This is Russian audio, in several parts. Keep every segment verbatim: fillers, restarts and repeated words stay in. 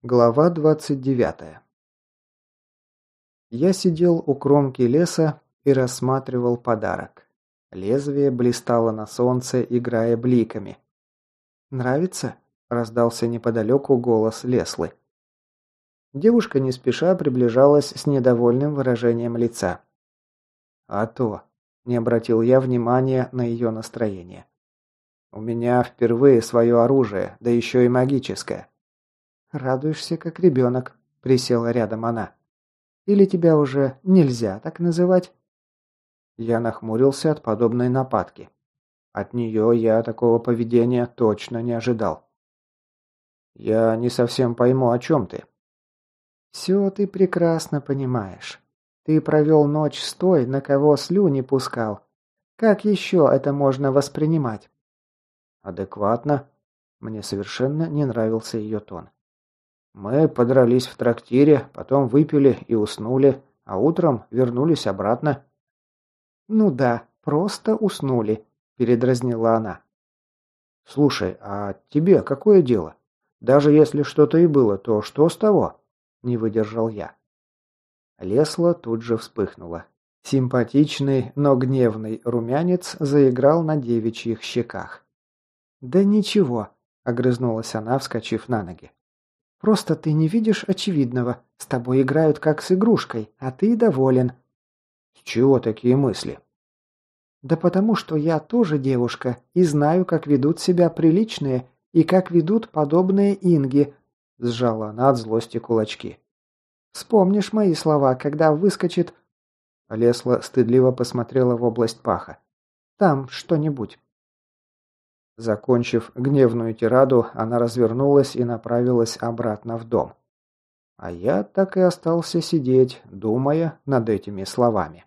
Глава двадцать девятая. Я сидел у кромки леса и рассматривал подарок. Лезвие блистало на солнце, играя бликами. «Нравится?» – раздался неподалеку голос Леслы. Девушка не спеша приближалась с недовольным выражением лица. «А то!» – не обратил я внимания на ее настроение. «У меня впервые свое оружие, да еще и магическое». «Радуешься, как ребенок», – присела рядом она. «Или тебя уже нельзя так называть?» Я нахмурился от подобной нападки. От нее я такого поведения точно не ожидал. «Я не совсем пойму, о чем ты». «Все ты прекрасно понимаешь. Ты провел ночь с той, на кого слюни пускал. Как еще это можно воспринимать?» «Адекватно». Мне совершенно не нравился ее тон. Мы подрались в трактире, потом выпили и уснули, а утром вернулись обратно. «Ну да, просто уснули», – передразнила она. «Слушай, а тебе какое дело? Даже если что-то и было, то что с того?» – не выдержал я. Лесла тут же вспыхнула. Симпатичный, но гневный румянец заиграл на девичьих щеках. «Да ничего», – огрызнулась она, вскочив на ноги. «Просто ты не видишь очевидного. С тобой играют как с игрушкой, а ты доволен». «С чего такие мысли?» «Да потому что я тоже девушка и знаю, как ведут себя приличные и как ведут подобные инги», – сжала она от злости кулачки. «Вспомнишь мои слова, когда выскочит...» Лесла стыдливо посмотрела в область паха. «Там что-нибудь». Закончив гневную тираду, она развернулась и направилась обратно в дом. А я так и остался сидеть, думая над этими словами.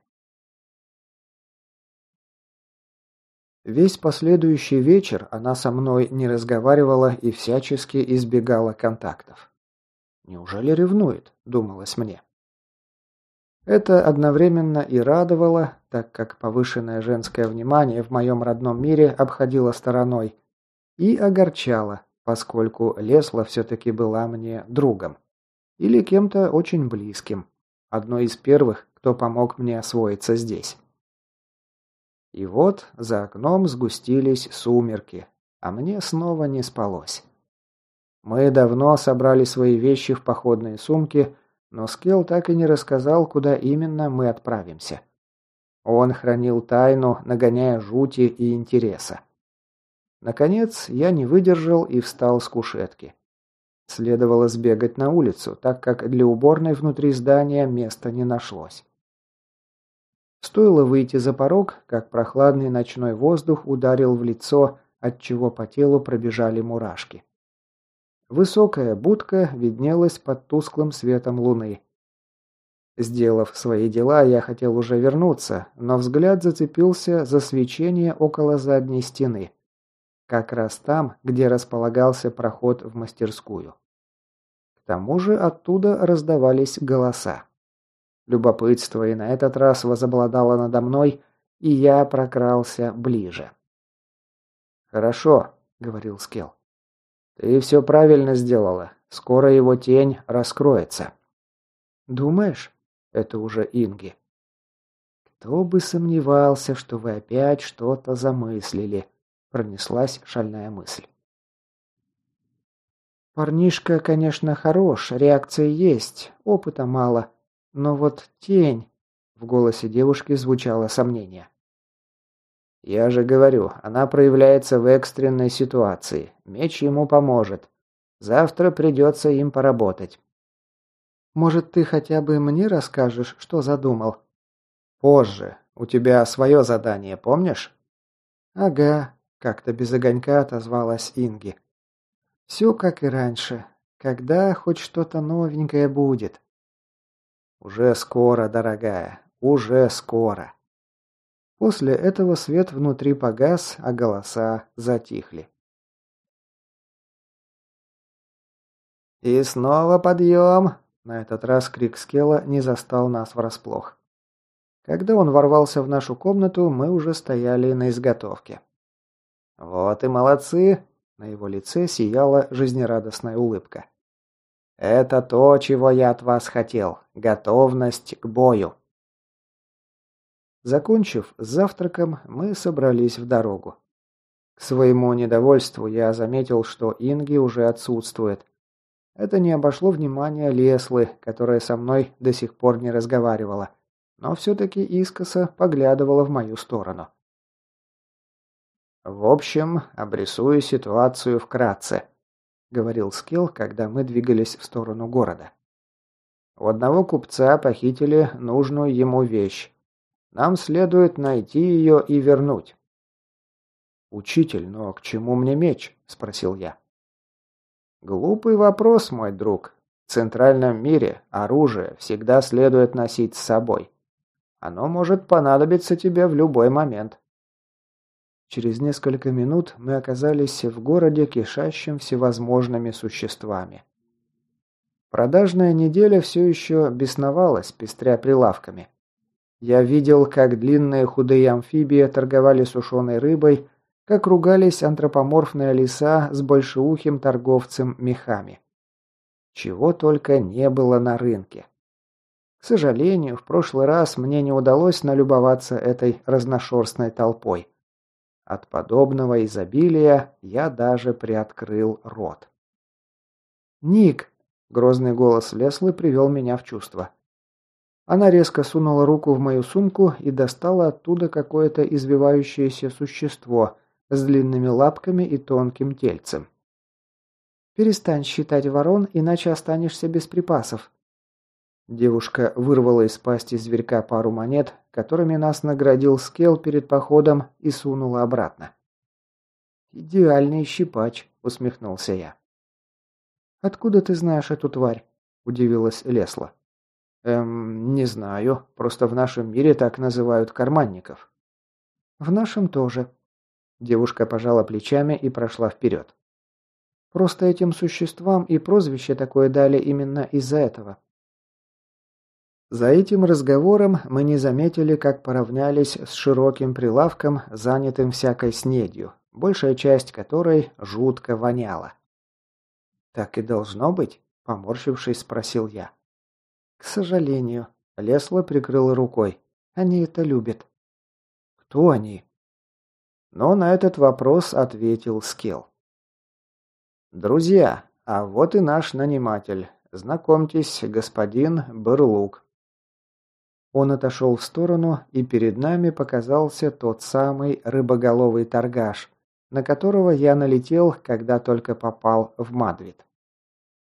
Весь последующий вечер она со мной не разговаривала и всячески избегала контактов. «Неужели ревнует?» – думалось мне. Это одновременно и радовало, так как повышенное женское внимание в моем родном мире обходило стороной, и огорчало, поскольку Лесла все-таки была мне другом. Или кем-то очень близким. Одной из первых, кто помог мне освоиться здесь. И вот за окном сгустились сумерки, а мне снова не спалось. Мы давно собрали свои вещи в походные сумки, но Скелл так и не рассказал, куда именно мы отправимся. Он хранил тайну, нагоняя жути и интереса. Наконец, я не выдержал и встал с кушетки. Следовало сбегать на улицу, так как для уборной внутри здания места не нашлось. Стоило выйти за порог, как прохладный ночной воздух ударил в лицо, отчего по телу пробежали мурашки. Высокая будка виднелась под тусклым светом луны. Сделав свои дела, я хотел уже вернуться, но взгляд зацепился за свечение около задней стены. Как раз там, где располагался проход в мастерскую. К тому же оттуда раздавались голоса. Любопытство и на этот раз возобладало надо мной, и я прокрался ближе. «Хорошо», — говорил Скелл. «Ты все правильно сделала. Скоро его тень раскроется». «Думаешь?» — это уже Инги. «Кто бы сомневался, что вы опять что-то замыслили», — пронеслась шальная мысль. «Парнишка, конечно, хорош, реакции есть, опыта мало. Но вот тень...» — в голосе девушки звучало сомнение. «Я же говорю, она проявляется в экстренной ситуации. Меч ему поможет. Завтра придется им поработать». «Может, ты хотя бы мне расскажешь, что задумал?» «Позже. У тебя свое задание, помнишь?» «Ага», — как-то без огонька отозвалась Инги. «Все как и раньше. Когда хоть что-то новенькое будет?» «Уже скоро, дорогая, уже скоро». После этого свет внутри погас, а голоса затихли. «И снова подъем!» На этот раз крик Скелла не застал нас врасплох. Когда он ворвался в нашу комнату, мы уже стояли на изготовке. «Вот и молодцы!» На его лице сияла жизнерадостная улыбка. Это то, чего я от вас хотел. Готовность к бою. Закончив с завтраком, мы собрались в дорогу. К своему недовольству я заметил, что Инги уже отсутствует. Это не обошло внимания Леслы, которая со мной до сих пор не разговаривала, но все-таки искоса поглядывала в мою сторону. «В общем, обрисую ситуацию вкратце», — говорил Скилл, когда мы двигались в сторону города. «У одного купца похитили нужную ему вещь. Нам следует найти ее и вернуть». «Учитель, но к чему мне меч?» – спросил я. «Глупый вопрос, мой друг. В центральном мире оружие всегда следует носить с собой. Оно может понадобиться тебе в любой момент». Через несколько минут мы оказались в городе, кишащем всевозможными существами. Продажная неделя все еще бесновалась, пестря прилавками. Я видел, как длинные худые амфибии торговали сушеной рыбой, как ругались антропоморфные лиса с большеухим торговцем мехами. Чего только не было на рынке. К сожалению, в прошлый раз мне не удалось налюбоваться этой разношерстной толпой. От подобного изобилия я даже приоткрыл рот. «Ник!» – грозный голос Леслы привел меня в чувство. Она резко сунула руку в мою сумку и достала оттуда какое-то извивающееся существо с длинными лапками и тонким тельцем. «Перестань считать ворон, иначе останешься без припасов». Девушка вырвала из пасти зверька пару монет, которыми нас наградил Скелл перед походом, и сунула обратно. «Идеальный щипач», — усмехнулся я. «Откуда ты знаешь эту тварь?» — удивилась Лесла. «Эм, не знаю. Просто в нашем мире так называют карманников». «В нашем тоже». Девушка пожала плечами и прошла вперед. «Просто этим существам и прозвище такое дали именно из-за этого». За этим разговором мы не заметили, как поравнялись с широким прилавком, занятым всякой снедью, большая часть которой жутко воняла. «Так и должно быть?» – поморщившись, спросил я. «К сожалению», – Лесла прикрыла рукой. «Они это любят». «Кто они?» Но на этот вопрос ответил Скилл. «Друзья, а вот и наш наниматель. Знакомьтесь, господин Берлук». Он отошел в сторону, и перед нами показался тот самый рыбоголовый торгаш, на которого я налетел, когда только попал в Мадвид.